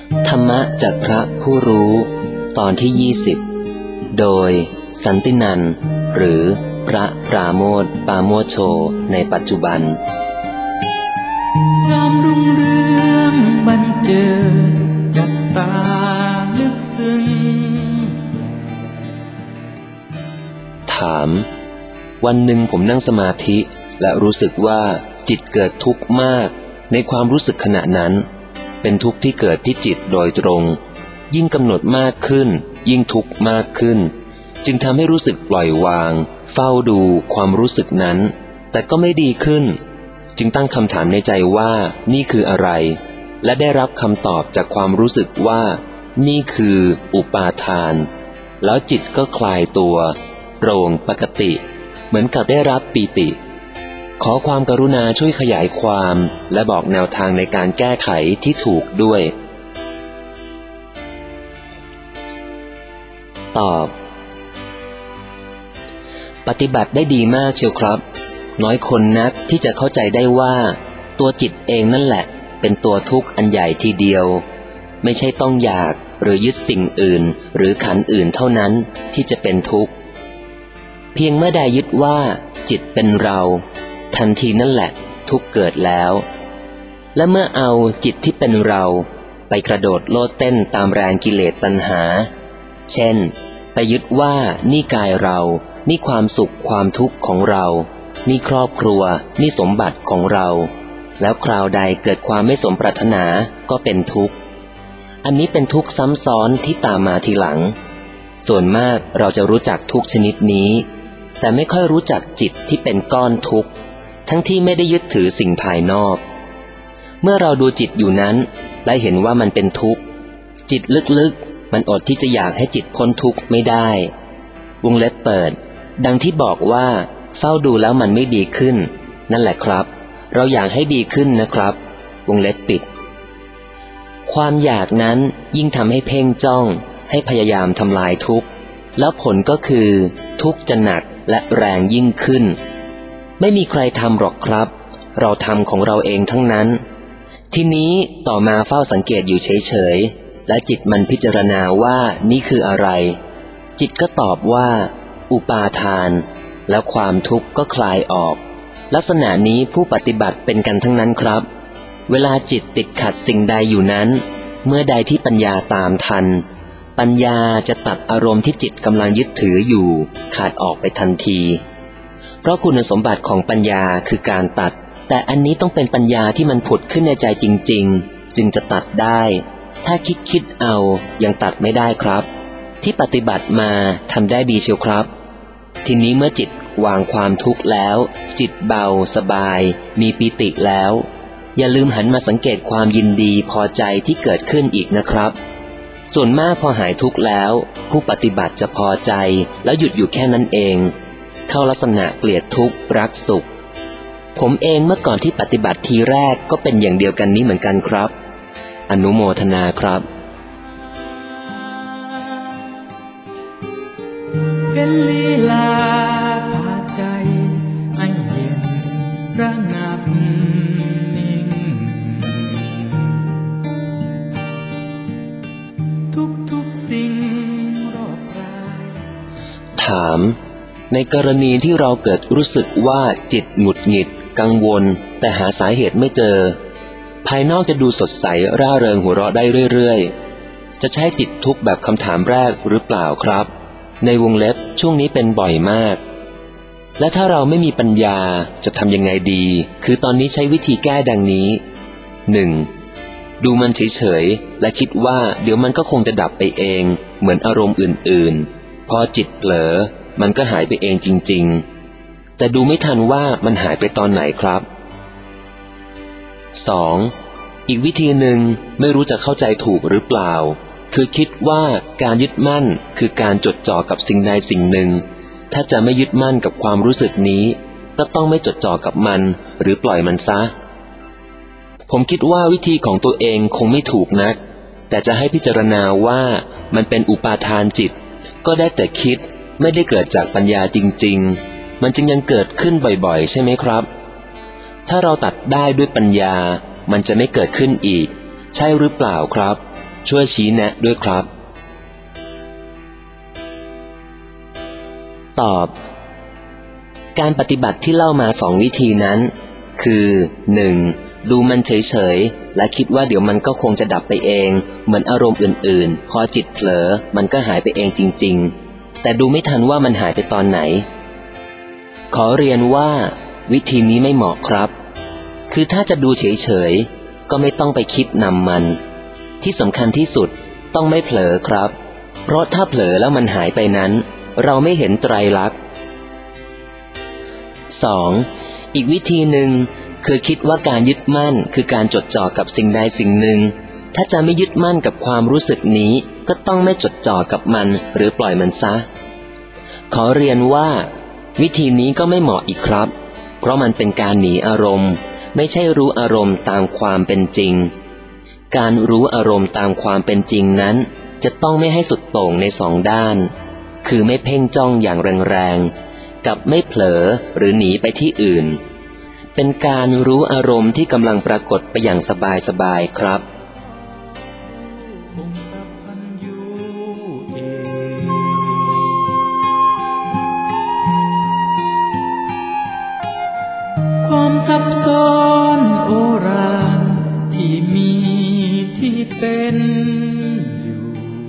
ธรรมะจากพระผู้รู้ตอนที่20โดยสันตินันท์หรือพระปราโมทย์ปาโมชโชในปัจจุบันยามรุ่งเรืองบันเจิดจับตาลึกซึ้งถามวันหนึ่งผมนั่งสมาธิและรู้สึกว่าจิตเกิดทุกข์มากในความรู้สึกขณะนั้นเป็นทุกข์ที่เกิดที่จิตโดยตรงยิ่งกำหนดมากขึ้นยิ่งทุกข์มากขึ้นจึงทำให้รู้สึกปล่อยวางเฝ้าดูความรู้สึกนั้นแต่ก็ไม่ดีขึ้นจึงตั้งคำถามในใจว่านี่คืออะไรและได้รับคำตอบจากความรู้สึกว่านี่คืออุปาทานแล้วจิตก็คลายตัวโปร่งปกติเหมือนกับได้รับปีติขอความกรุณาช่วยขยายความและบอกแนวทางในการแก้ไขที่ถูกด้วยตอบปฏิบัติได้ดีมากเชียวครับน้อยคนนักที่จะเข้าใจได้ว่าตัวจิตเองนั่นแหละเป็นตัวทุกข์อันใหญ่ทีเดียวไม่ใช่ต้องอยากหรือยึดสิ่งอื่นหรือขันธ์อื่นเท่านั้นที่จะเป็นทุกข์เพียงเมื่อใดยึดว่าจิตเป็นเราทันทีนั่นแหละทุกข์เกิดแล้วและเมื่อเอาจิตที่เป็นเราไปกระโดดโลดเต้นตามแรงกิเลสตัณหาเช่นไปยึดว่านี่กายเรานี่ความสุขความทุกข์ของเรานี่ครอบครัวนี่สมบัติของเราแล้วคราวใดเกิดความไม่สมปรารถนาก็เป็นทุกข์อันนี้เป็นทุกข์ซ้ำซ้อนที่ตามมาทีหลังส่วนมากเราจะรู้จักทุกข์ชนิดนี้แต่ไม่ค่อยรู้จักจิตที่เป็นก้อนทุกข์ทั้งที่ไม่ได้ยึดถือสิ่งภายนอกเมื่อเราดูจิตอยู่นั้นและเห็นว่ามันเป็นทุกข์จิตลึกๆมันอดที่จะอยากให้จิตพ้นทุกข์ไม่ได้วงเล็บเปิดดังที่บอกว่าเฝ้าดูแล้วมันไม่ดีขึ้นนั่นแหละครับเราอยากให้ดีขึ้นนะครับวงเล็บปิดความอยากนั้นยิ่งทำให้เพ่งจ้องให้พยายามทำลายทุกข์แล้วผลก็คือทุกข์จะหนักและแรงยิ่งขึ้นไม่มีใครทำหรอกครับเราทำของเราเองทั้งนั้นทีนี้ต่อมาเฝ้าสังเกตอยู่เฉยๆและจิตมันพิจารณาว่านี่คืออะไรจิตก็ตอบว่าอุปาทานแล้วความทุกข์ก็คลายออกลักษณะนี้ผู้ปฏิบัติเป็นกันทั้งนั้นครับเวลาจิตติดขัดสิ่งใดอยู่นั้นเมื่อใดที่ปัญญาตามทันปัญญาจะตัดอารมณ์ที่จิตกำลังยึดถืออยู่ขาดออกไปทันทีเพราะคุณสมบัติของปัญญาคือการตัดแต่อันนี้ต้องเป็นปัญญาที่มันผุดขึ้นในใจจริงๆจึงจะตัดได้ถ้าคิดเอายังตัดไม่ได้ครับที่ปฏิบัติมาทำได้ดีเชียวครับทีนี้เมื่อจิตวางความทุกข์แล้วจิตเบาสบายมีปิติแล้วอย่าลืมหันมาสังเกตความยินดีพอใจที่เกิดขึ้นอีกนะครับส่วนมากพอหายทุกข์แล้วผู้ปฏิบัติจะพอใจแล้วหยุดอยู่แค่นั้นเองเข้าลักษณะเกลียดทุกข์รักสุขผมเองเมื่อก่อนที่ปฏิบัติทีแรกก็เป็นอย่างเดียวกันนี้เหมือนกันครับอนุโมทนาครับเป็นลีลาพาใจให้เย็นระงับนิ่งทุกสิ่งรอบกายถามในกรณีที่เราเกิดรู้สึกว่าจิตหงุดหงิดกังวลแต่หาสาเหตุไม่เจอภายนอกจะดูสดใสร่าเริงหัวเราะได้เรื่อยๆจะใช้จิตทุกข์แบบคำถามแรกหรือเปล่าครับในวงเล็บช่วงนี้เป็นบ่อยมากและถ้าเราไม่มีปัญญาจะทำยังไงดีคือตอนนี้ใช้วิธีแก้ดังนี้ 1. ดูมันเฉยๆและคิดว่าเดี๋ยวมันก็คงจะดับไปเองเหมือนอารมณ์อื่นๆพอจิตเผลอมันก็หายไปเองจริงๆแต่ดูไม่ทันว่ามันหายไปตอนไหนครับ 2. อีกวิธีหนึ่งไม่รู้จะเข้าใจถูกหรือเปล่าคือคิดว่าการยึดมั่นคือการจดจ่อกับสิ่งใดสิ่งหนึ่งถ้าจะไม่ยึดมั่นกับความรู้สึกนี้ก็ต้องไม่จดจ่อกับมันหรือปล่อยมันซะผมคิดว่าวิธีของตัวเองคงไม่ถูกนักแต่จะให้พิจารณาว่ามันเป็นอุปาทานจิตก็ได้แต่คิดไม่ได้เกิดจากปัญญาจริงๆมันจึงยังเกิดขึ้นบ่อยๆใช่ไหมครับถ้าเราตัดได้ด้วยปัญญามันจะไม่เกิดขึ้นอีกใช่หรือเปล่าครับช่วยชี้แนะด้วยครับตอบการปฏิบัติที่เล่ามา2 วิธีนั้นคือ 1. ดูมันเฉยๆและคิดว่าเดี๋ยวมันก็คงจะดับไปเองเหมือนอารมณ์อื่นๆพอจิตเผลอมันก็หายไปเองจริงๆแต่ดูไม่ทันว่ามันหายไปตอนไหนขอเรียนว่าวิธีนี้ไม่เหมาะครับคือถ้าจะดูเฉยๆก็ไม่ต้องไปคิดนำมันที่สำคัญที่สุดต้องไม่เผลอครับเพราะถ้าเผลอแล้วมันหายไปนั้นเราไม่เห็นไตรลักษณ์ 2. อีกวิธีหนึ่งคือคิดว่าการยึดมั่นคือการจดจ่อกับสิ่งใดสิ่งหนึ่งถ้าจะไม่ยึดมั่นกับความรู้สึกนี้ก็ต้องไม่จดจ่อกับมันหรือปล่อยมันซะขอเรียนว่าวิธีนี้ก็ไม่เหมาะอีกครับเพราะมันเป็นการหนีอารมณ์ไม่ใช่รู้อารมณ์ตามความเป็นจริงการรู้อารมณ์ตามความเป็นจริงนั้นจะต้องไม่ให้สุดโต่งใน2 ด้านคือไม่เพ่งจ้องอย่างแรงๆกับไม่เผลอหรือหนีไปที่อื่นเป็นการรู้อารมณ์ที่กำลังปรากฏไปอย่างสบายๆครับความซับซ้อนโอรานที่มีที่เป็นอยู่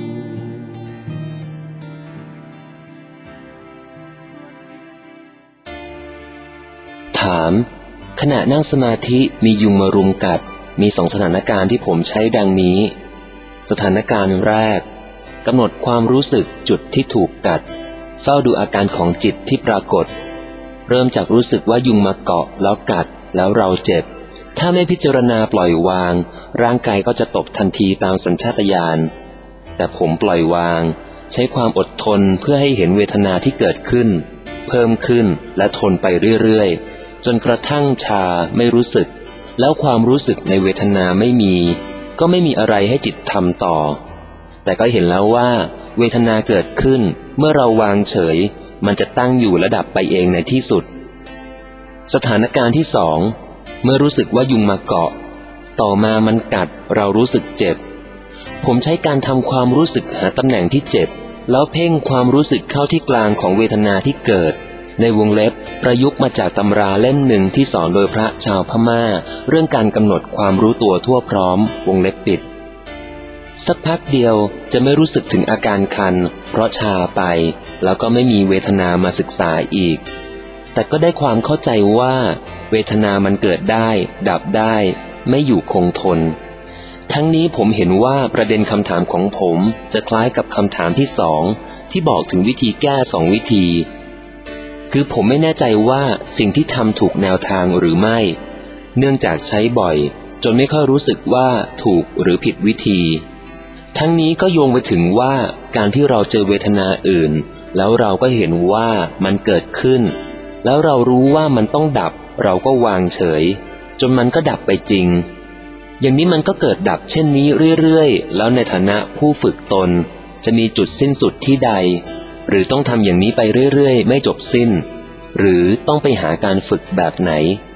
ถามขณะนั่งสมาธิมียุงมารุมกัดมี2 สถานการณ์ที่ผมใช้ดังนี้สถานการณ์แรกกำหนดความรู้สึกจุดที่ถูกกัดเฝ้าดูอาการของจิตที่ปรากฏเริ่มจากรู้สึกว่ายุงมาเกาะแล้วกัดแล้วเราเจ็บถ้าไม่พิจารณาปล่อยวางร่างกายก็จะตบทันทีตามสัญชาตญาณแต่ผมปล่อยวางใช้ความอดทนเพื่อให้เห็นเวทนาที่เกิดขึ้นเพิ่มขึ้นและทนไปเรื่อยๆจนกระทั่งชาไม่รู้สึกแล้วความรู้สึกในเวทนาไม่มีก็ไม่มีอะไรให้จิตทำต่อแต่ก็เห็นแล้วว่าเวทนาเกิดขึ้นเมื่อเราวางเฉยมันจะตั้งอยู่และดับไปเองในที่สุดสถานการณ์ที่2เมื่อรู้สึกว่ายุงมาเกาะต่อมามันกัดเรารู้สึกเจ็บผมใช้การทำความรู้สึกหาตำแหน่งที่เจ็บแล้วเพ่งความรู้สึกเข้าที่กลางของเวทนาที่เกิดในวงเล็บประยุกต์มาจากตำราเล่มหนึ่งที่สอนโดยพระชาวพม่าเรื่องการกำหนดความรู้ตัวทั่วพร้อมวงเล็บปิดสักพักเดียวจะไม่รู้สึกถึงอาการคันเพราะชาไปแล้วก็ไม่มีเวทนามาศึกษาอีกแต่ก็ได้ความเข้าใจว่าเวทนามันเกิดได้ดับได้ไม่อยู่คงทนทั้งนี้ผมเห็นว่าประเด็นคำถามของผมจะคล้ายกับคำถามที่2ที่บอกถึงวิธีแก้2 วิธีคือผมไม่แน่ใจว่าสิ่งที่ทำถูกแนวทางหรือไม่เนื่องจากใช้บ่อยจนไม่ค่อยรู้สึกว่าถูกหรือผิดวิธีทั้งนี้ก็โยงไปถึงว่าการที่เราเจอเวทนาอื่นแล้วเราก็เห็นว่ามันเกิดขึ้นแล้วเรารู้ว่ามันต้องดับเราก็วางเฉยจนมันก็ดับไปจริงอย่างนี้มันก็เกิดดับเช่นนี้เรื่อยๆแล้วในฐานะผู้ฝึกตนจะมีจุดสิ้นสุดที่ใดหรือต้องทำอย่างนี้ไปเรื่อยๆไม่จบสิ้นหรือต้องไปหาการฝึกแบบไหน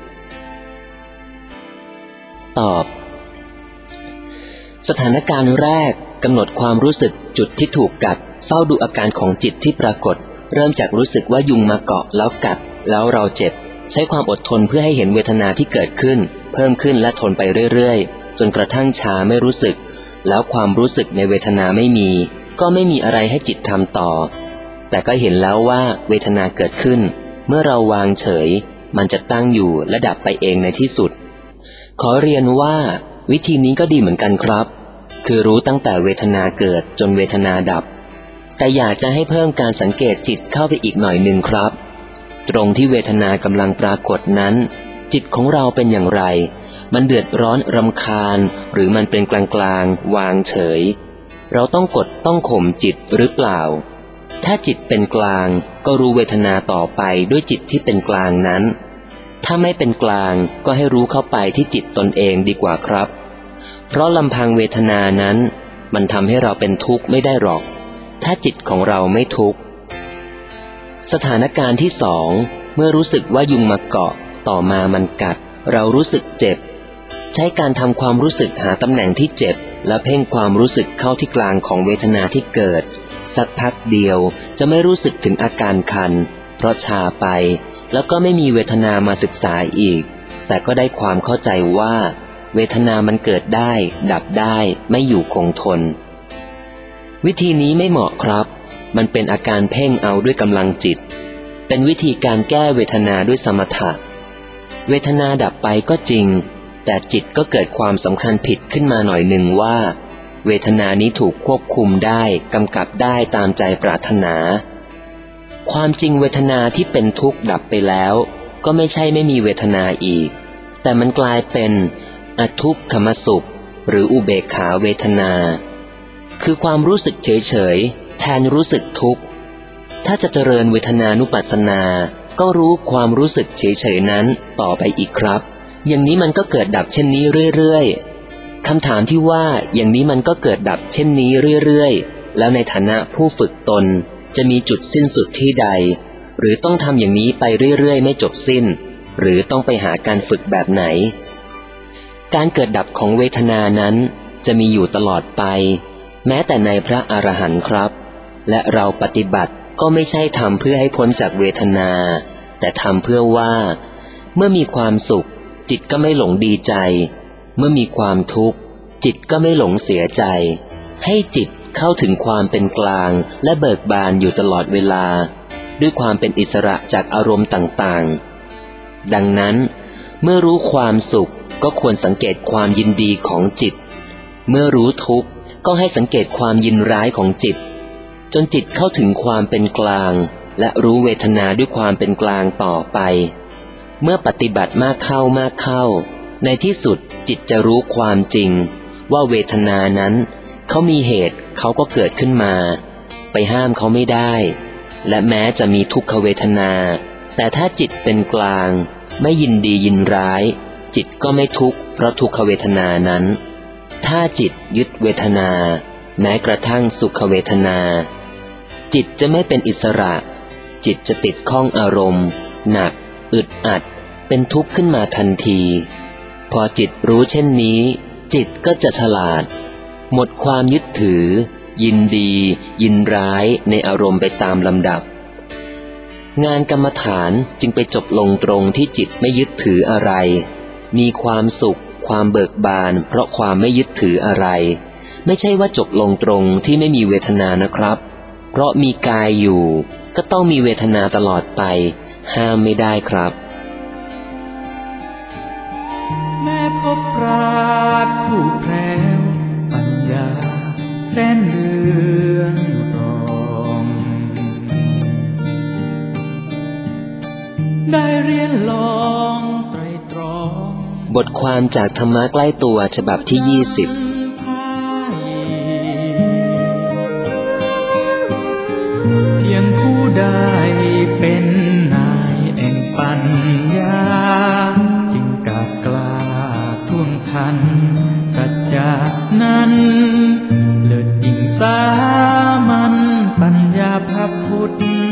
ตอบสถานการณ์แรกกำหนดความรู้สึกจุดที่ถูกกัดเฝ้าดูอาการของจิตที่ปรากฏเริ่มจากรู้สึกว่ายุงมาเกาะแล้วกัดแล้วเราเจ็บใช้ความอดทนเพื่อให้เห็นเวทนาที่เกิดขึ้นเพิ่มขึ้นและทนไปเรื่อยๆจนกระทั่งชาไม่รู้สึกแล้วความรู้สึกในเวทนาไม่มีก็ไม่มีอะไรให้จิตทำต่อแต่ก็เห็นแล้วว่าเวทนาเกิดขึ้นเมื่อเราวางเฉยมันจะตั้งอยู่และดับไปเองในที่สุดขอเรียนว่าวิธีนี้ก็ดีเหมือนกันครับคือรู้ตั้งแต่เวทนาเกิดจนเวทนาดับแต่อยากจะให้เพิ่มการสังเกตจิตเข้าไปอีกหน่อยนึงครับตรงที่เวทนากำลังปรากฏนั้นจิตของเราเป็นอย่างไรมันเดือดร้อนรำคาญหรือมันเป็นกลางๆวางเฉยเราต้องกดต้องข่มจิตหรือเปล่าถ้าจิตเป็นกลางก็รู้เวทนาต่อไปด้วยจิตที่เป็นกลางนั้นถ้าไม่เป็นกลางก็ให้รู้เข้าไปที่จิตตนเองดีกว่าครับเพราะลำพังเวทนานั้นมันทำให้เราเป็นทุกข์ไม่ได้หรอกถ้าจิตของเราไม่ทุกข์สถานการณ์ที่2เมื่อรู้สึกว่ายุงมาเกาะต่อมามันกัดเรารู้สึกเจ็บใช้การทำความรู้สึกหาตำแหน่งที่เจ็บและเพ่งความรู้สึกเข้าที่กลางของเวทนาที่เกิดสักพักเดียวจะไม่รู้สึกถึงอาการคันเพราะชาไปแล้วก็ไม่มีเวทนามาศึกษาอีกแต่ก็ได้ความเข้าใจว่าเวทนามันเกิดได้ดับได้ไม่อยู่คงทนวิธีนี้ไม่เหมาะครับมันเป็นอาการเพ่งเอาด้วยกำลังจิตเป็นวิธีการแก้เวทนาด้วยสมถะเวทนาดับไปก็จริงแต่จิตก็เกิดความสำคัญผิดขึ้นมาหน่อยหนึ่งว่าเวทนานี้ถูกควบคุมได้กำกับได้ตามใจปรารถนาความจริงเวทนาที่เป็นทุกข์ดับไปแล้วก็ไม่ใช่ไม่มีเวทนาอีกแต่มันกลายเป็นอทุกขมสุขหรืออุเบกขาเวทนาคือความรู้สึกเฉยๆแทนรู้สึกทุกข์ถ้าจะเจริญเวทนานุปัสสนาก็รู้ความรู้สึกเฉยๆนั้นต่อไปอีกครับอย่างนี้มันก็เกิดดับเช่นนี้เรื่อยๆคำถามที่ว่าอย่างนี้มันก็เกิดดับเช่นนี้เรื่อยๆแล้วในฐานะผู้ฝึกตนจะมีจุดสิ้นสุดที่ใดหรือต้องทำอย่างนี้ไปเรื่อยๆไม่จบสิ้นหรือต้องไปหาการฝึกแบบไหนการเกิดดับของเวทนานั้นจะมีอยู่ตลอดไปแม้แต่ในพระอรหันต์ครับและเราปฏิบัติก็ไม่ใช่ทำเพื่อให้พ้นจากเวทนาแต่ทำเพื่อว่าเมื่อมีความสุขจิตก็ไม่หลงดีใจเมื่อมีความทุกข์จิตก็ไม่หลงเสียใจให้จิตเข้าถึงความเป็นกลางและเบิกบานอยู่ตลอดเวลาด้วยความเป็นอิสระจากอารมณ์ต่างๆดังนั้นเมื่อรู้ความสุขก็ควรสังเกตความยินดีของจิตเมื่อรู้ทุกข์ก็ให้สังเกตความยินร้ายของจิตจนจิตเข้าถึงความเป็นกลางและรู้เวทนาด้วยความเป็นกลางต่อไปเมื่อปฏิบัติมากเข้าในที่สุดจิตจะรู้ความจริงว่าเวทนานั้นเขามีเหตุเขาก็เกิดขึ้นมาไปห้ามเขาไม่ได้และแม้จะมีทุกขเวทนาแต่ถ้าจิตเป็นกลางไม่ยินดียินร้ายจิตก็ไม่ทุกข์เพราะทุกขเวทนานั้นถ้าจิตยึดเวทนาแม้กระทั่งสุขเวทนาจิตจะไม่เป็นอิสระจิตจะติดข้องอารมณ์หนักอึดอัดเป็นทุกข์ขึ้นมาทันทีพอจิตรู้เช่นนี้จิตก็จะฉลาดหมดความยึดถือยินดียินร้ายในอารมณ์ไปตามลำดับงานกรรมฐานจึงไปจบลงตรงที่จิตไม่ยึดถืออะไรมีความสุขความเบิกบานเพราะความไม่ยึดถืออะไรไม่ใช่ว่าจบลงตรงที่ไม่มีเวทนานะครับเพราะมีกายอยู่ก็ต้องมีเวทนาตลอดไปห้ามไม่ได้ครับแม่พบปราชญ์ผู้แพรวปัญญาแสนเรืองรองได้เรียนลองไตรตรองบทความจากธรรมะใกล้ตัวฉบับที่20 เพียงผู้ได้เป็นนายแห่งปัญญาจึงกล้าท่วงทันสัจจานั้นเลิศยิ่งสามัญปัญญาพระพุทธ